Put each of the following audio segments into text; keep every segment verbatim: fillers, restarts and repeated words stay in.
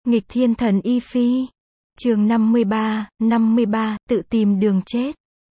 Nghịch thiên thần Y Phi. Chương năm mươi ba, năm mươi ba, tự tìm đường chết.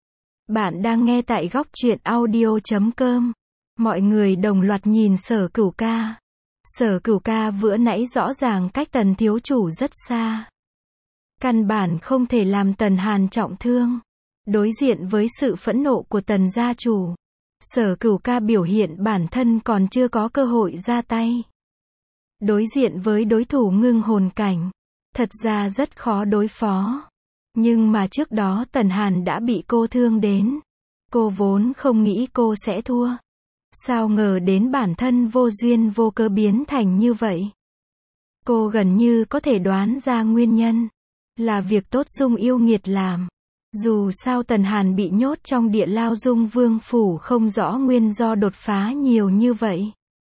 Bạn đang nghe tại góc truyện audio chấm com. Mọi người đồng loạt nhìn Sở Cửu Ca. Sở Cửu Ca vừa nãy rõ ràng cách Tần thiếu chủ rất xa. Căn bản không thể làm Tần Hàn trọng thương. Đối diện với sự phẫn nộ của Tần gia chủ, Sở Cửu Ca biểu hiện bản thân còn chưa có cơ hội ra tay. Đối diện với đối thủ ngưng hồn cảnh, thật ra rất khó đối phó. Nhưng mà trước đó Tần Hàn đã bị cô thương đến. Cô vốn không nghĩ cô sẽ thua. Sao ngờ đến bản thân vô duyên vô cớ biến thành như vậy. Cô gần như có thể đoán ra nguyên nhân. Là việc tốt Dung yêu nghiệt làm. Dù sao Tần Hàn bị nhốt trong địa lao Dung Vương Phủ không rõ nguyên do đột phá nhiều như vậy.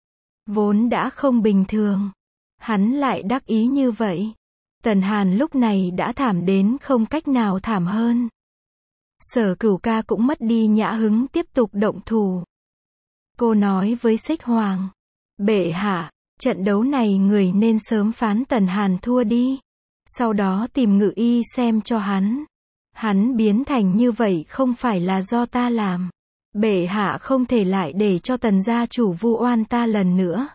Vốn đã không bình thường. Hắn lại đắc ý như vậy. Tần Hàn lúc này đã thảm đến không cách nào thảm hơn. Sở Cửu Ca cũng mất đi nhã hứng tiếp tục động thủ. Cô nói với Xích Hoàng. Bệ hạ, trận đấu này người nên sớm phán Tần Hàn thua đi. Sau đó tìm ngự y xem cho hắn. Hắn biến thành như vậy không phải là do ta làm. Bệ hạ không thể lại để cho Tần gia chủ vu oan ta lần nữa.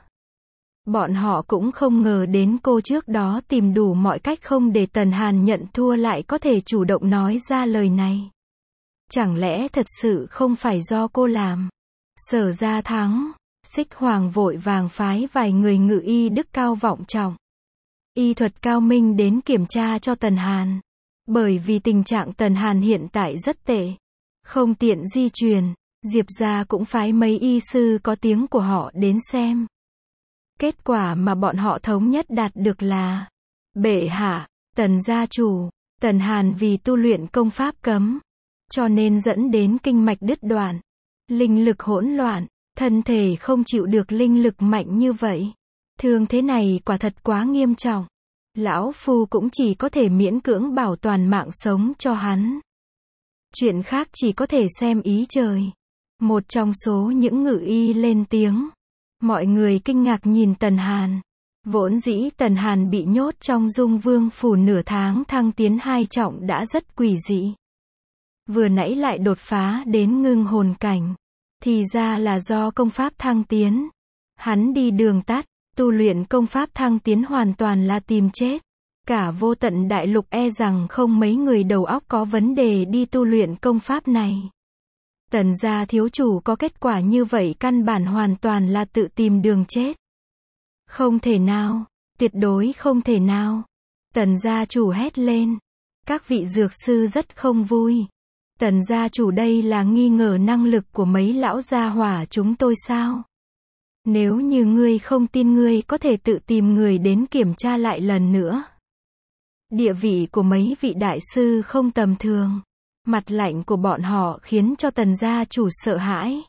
Bọn họ cũng không ngờ đến cô trước đó tìm đủ mọi cách không để Tần Hàn nhận thua lại có thể chủ động nói ra lời này. Chẳng lẽ thật sự không phải do cô làm? Sở gia thắng. Xích Hoàng vội vàng phái vài người ngự y đức cao vọng trọng. Y thuật cao minh đến kiểm tra cho Tần Hàn. Bởi vì tình trạng Tần Hàn hiện tại rất tệ. Không tiện di truyền. Diệp gia cũng phái mấy y sư có tiếng của họ đến xem. Kết quả mà bọn họ thống nhất đạt được là: bệ hạ, Tần gia chủ, Tần Hàn vì tu luyện công pháp cấm, cho nên dẫn đến kinh mạch đứt đoạn, linh lực hỗn loạn, thân thể không chịu được linh lực mạnh như vậy. Thương thế này quả thật quá nghiêm trọng. Lão phu cũng chỉ có thể miễn cưỡng bảo toàn mạng sống cho hắn. Chuyện khác chỉ có thể xem ý trời. Một trong số những ngự y lên tiếng. Mọi người kinh ngạc nhìn Tần Hàn. Vốn dĩ Tần Hàn bị nhốt trong Dung Vương Phủ nửa tháng thăng tiến hai trọng đã rất quỷ dị. Vừa nãy lại đột phá đến ngưng hồn cảnh. Thì ra là do công pháp thăng tiến. Hắn đi đường tắt, tu luyện công pháp thăng tiến hoàn toàn là tìm chết. Cả vô tận đại lục e rằng không mấy người đầu óc có vấn đề đi tu luyện công pháp này. Tần gia thiếu chủ có kết quả như vậy căn bản hoàn toàn là tự tìm đường chết. Không thể nào, tuyệt đối không thể nào. Tần gia chủ hét lên. Các vị dược sư rất không vui. Tần gia chủ đây là nghi ngờ năng lực của mấy lão gia hỏa chúng tôi sao? Nếu như ngươi không tin ngươi có thể tự tìm người đến kiểm tra lại lần nữa. Địa vị của mấy vị đại sư không tầm thường. Mặt lạnh của bọn họ khiến cho Tần gia chủ sợ hãi.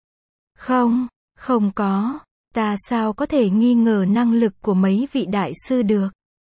Không, không có. Ta sao có thể nghi ngờ năng lực của mấy vị đại sư được?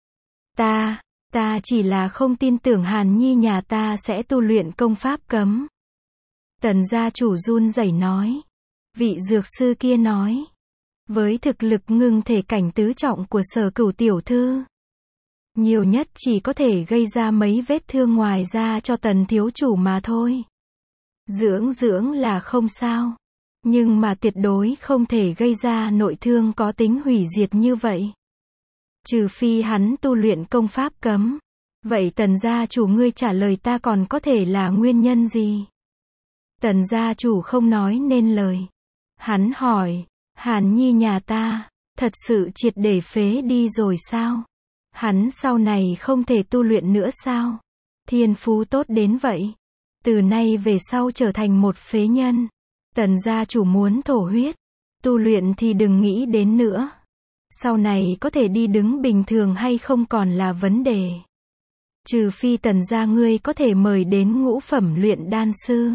Ta, ta chỉ là không tin tưởng Hàn Nhi nhà ta sẽ tu luyện công pháp cấm. Tần gia chủ run rẩy nói. Vị dược sư kia nói. Với thực lực ngưng thể cảnh tứ trọng của Sở Cửu tiểu thư, nhiều nhất chỉ có thể gây ra mấy vết thương ngoài da cho Tần thiếu chủ mà thôi. Dưỡng dưỡng là không sao. Nhưng mà tuyệt đối không thể gây ra nội thương có tính hủy diệt như vậy. Trừ phi hắn tu luyện công pháp cấm. Vậy Tần gia chủ ngươi trả lời ta còn có thể là nguyên nhân gì? Tần gia chủ không nói nên lời. Hắn hỏi, Hàn Nhi nhà ta, thật sự triệt để phế đi rồi sao? Hắn sau này không thể tu luyện nữa sao? Thiên phú tốt đến vậy. Từ nay về sau trở thành một phế nhân. Tần gia chủ muốn thổ huyết. Tu luyện thì đừng nghĩ đến nữa. Sau này có thể đi đứng bình thường hay không còn là vấn đề. Trừ phi Tần gia ngươi có thể mời đến ngũ phẩm luyện đan sư.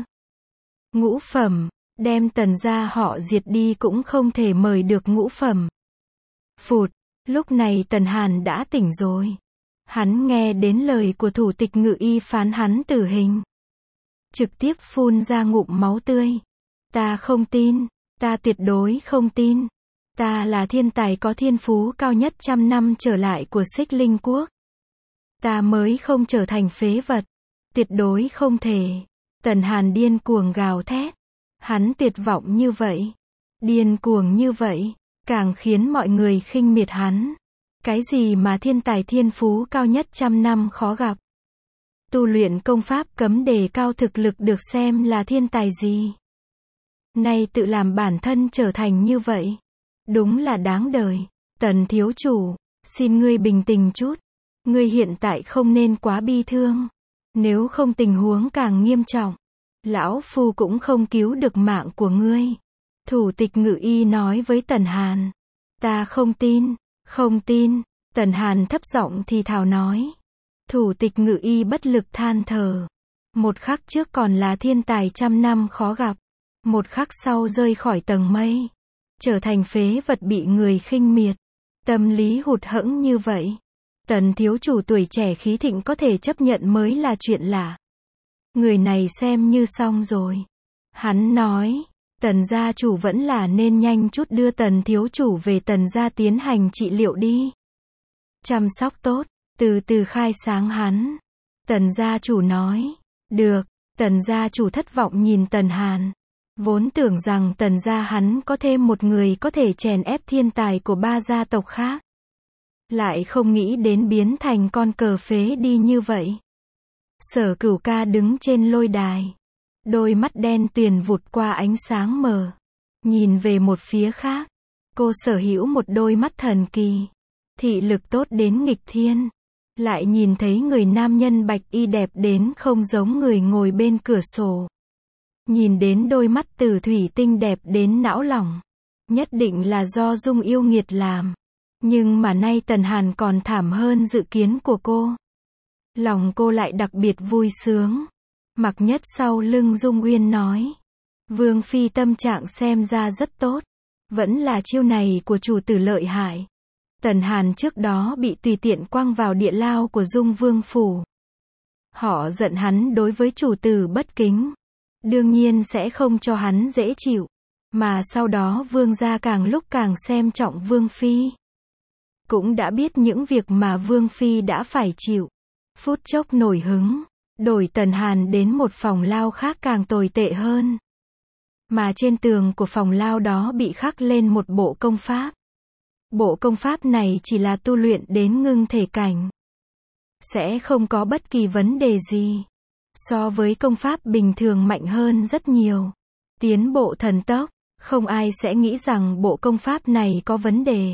Ngũ phẩm, đem Tần gia họ diệt đi cũng không thể mời được ngũ phẩm. Phụt. Lúc này Tần Hàn đã tỉnh rồi. Hắn nghe đến lời của thủ tịch ngự y phán hắn tử hình. Trực tiếp phun ra ngụm máu tươi. Ta không tin, ta tuyệt đối không tin. Ta là thiên tài có thiên phú cao nhất trăm năm trở lại của Xích Linh Quốc. Ta mới không trở thành phế vật. Tuyệt đối không thể. Tần Hàn điên cuồng gào thét. Hắn tuyệt vọng như vậy. Điên cuồng như vậy. Càng khiến mọi người khinh miệt hắn. Cái gì mà thiên tài thiên phú cao nhất trăm năm khó gặp. Tu luyện công pháp cấm đề cao thực lực được xem là thiên tài gì. Nay tự làm bản thân trở thành như vậy. Đúng là đáng đời. Tần thiếu chủ, xin ngươi bình tĩnh chút. Ngươi hiện tại không nên quá bi thương. Nếu không tình huống càng nghiêm trọng. Lão Phu cũng không cứu được mạng của ngươi. Thủ tịch Ngự Y nói với Tần Hàn. Ta không tin, không tin. Tần Hàn thấp giọng thì thào nói. Thủ tịch Ngự Y bất lực than thở. Một khắc trước còn là thiên tài trăm năm khó gặp. Một khắc sau rơi khỏi tầng mây. Trở thành phế vật bị người khinh miệt. Tâm lý hụt hẫng như vậy. Tần thiếu chủ tuổi trẻ khí thịnh có thể chấp nhận mới là chuyện lạ. Người này xem như xong rồi. Hắn nói, Tần gia chủ vẫn là nên nhanh chút đưa Tần thiếu chủ về Tần gia tiến hành trị liệu đi. Chăm sóc tốt, từ từ khai sáng hắn. Tần gia chủ nói, được. Tần gia chủ thất vọng nhìn Tần Hàn. Vốn tưởng rằng Tần gia hắn có thêm một người có thể chèn ép thiên tài của ba gia tộc khác. Lại không nghĩ đến biến thành con cờ phế đi như vậy. Sở Cửu ca đứng trên lôi đài. Đôi mắt đen tuyền vụt qua ánh sáng mờ. Nhìn về một phía khác. Cô sở hữu một đôi mắt thần kỳ. Thị lực tốt đến nghịch thiên. Lại nhìn thấy người nam nhân bạch y đẹp đến không giống người ngồi bên cửa sổ. Nhìn đến đôi mắt tử thủy tinh đẹp đến não lòng. Nhất định là do Dung yêu nghiệt làm. Nhưng mà nay Tần Hàn còn thảm hơn dự kiến của cô. Lòng cô lại đặc biệt vui sướng. Mặc Nhất sau lưng Dung Uyên nói. Vương phi tâm trạng xem ra rất tốt. Vẫn là chiêu này của chủ tử lợi hại. Tần Hàn trước đó bị tùy tiện quăng vào địa lao của Dung Vương phủ. Họ giận hắn đối với chủ tử bất kính. Đương nhiên sẽ không cho hắn dễ chịu. Mà sau đó vương gia càng lúc càng xem trọng Vương phi. Cũng đã biết những việc mà Vương phi đã phải chịu. Phút chốc nổi hứng. Đổi Tần Hàn đến một phòng lao khác càng tồi tệ hơn. Mà trên tường của phòng lao đó bị khắc lên một bộ công pháp. Bộ công pháp này chỉ là tu luyện đến ngưng thể cảnh. Sẽ không có bất kỳ vấn đề gì. So với công pháp bình thường mạnh hơn rất nhiều. Tiến bộ thần tốc, không ai sẽ nghĩ rằng bộ công pháp này có vấn đề.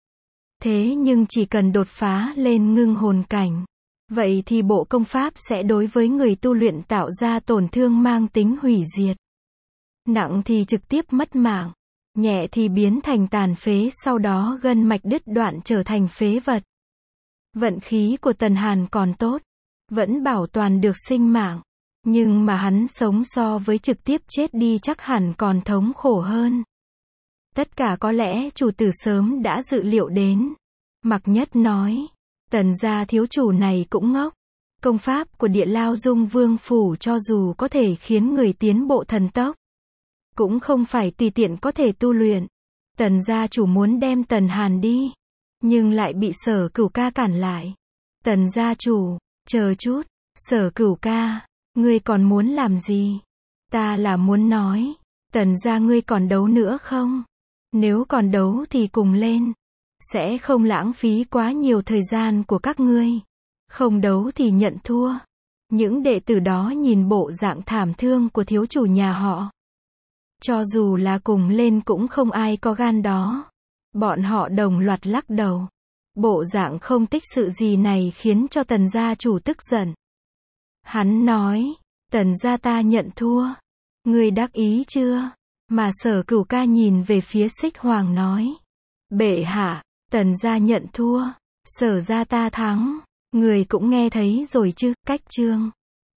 Thế nhưng chỉ cần đột phá lên ngưng hồn cảnh. Vậy thì bộ công pháp sẽ đối với người tu luyện tạo ra tổn thương mang tính hủy diệt. Nặng thì trực tiếp mất mạng. Nhẹ thì biến thành tàn phế, sau đó gân mạch đứt đoạn trở thành phế vật. Vận khí của Tần Hàn còn tốt. Vẫn bảo toàn được sinh mạng. Nhưng mà hắn sống so với trực tiếp chết đi chắc hẳn còn thống khổ hơn. Tất cả có lẽ chủ tử sớm đã dự liệu đến. Mặc Nhất nói. Tần gia thiếu chủ này cũng ngốc. Công pháp của địa lao Dung Vương phủ cho dù có thể khiến người tiến bộ thần tốc. Cũng không phải tùy tiện có thể tu luyện. Tần gia chủ muốn đem Tần Hàn đi. Nhưng lại bị Sở Cửu ca cản lại. Tần gia chủ, chờ chút. Sở Cửu ca, ngươi còn muốn làm gì? Ta là muốn nói. Tần gia ngươi còn đấu nữa không? Nếu còn đấu thì cùng lên. Sẽ không lãng phí quá nhiều thời gian của các ngươi. Không đấu thì nhận thua. Những đệ tử đó nhìn bộ dạng thảm thương của thiếu chủ nhà họ. Cho dù là cùng lên cũng không ai có gan đó. Bọn họ đồng loạt lắc đầu. Bộ dạng không tích sự gì này khiến cho Tần gia chủ tức giận. Hắn nói, Tần gia ta nhận thua. Ngươi đắc ý chưa? Mà Sở Cửu ca nhìn về phía Xích Hoàng nói. Bệ hạ, Tần gia nhận thua. Sở gia ta thắng. Người cũng nghe thấy rồi chứ, cách chương.